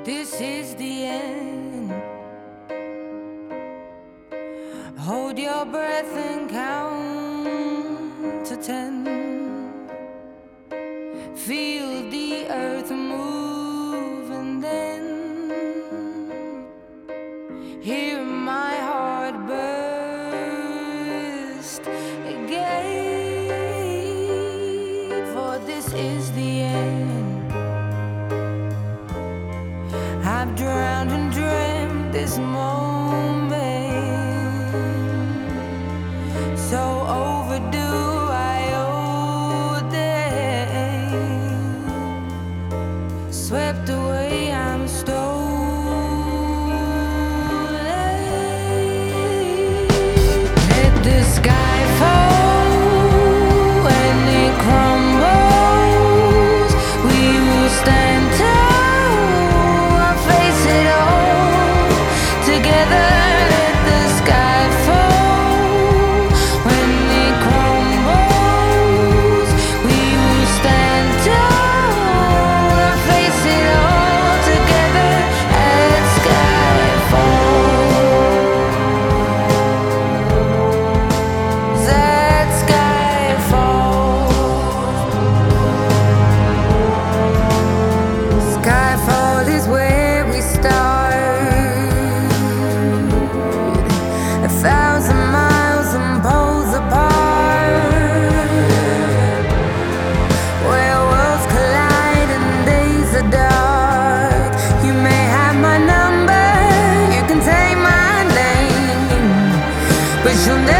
This is the end. Hold your breath and count to 10. Feel the earth move and then hear my heart burst again. For this is the end. I've drowned and dreamt this moment, so overdue I owe them. Swept away, I'm stolen. Let the sky fall when it crumbles. We will stand tall. But you'll never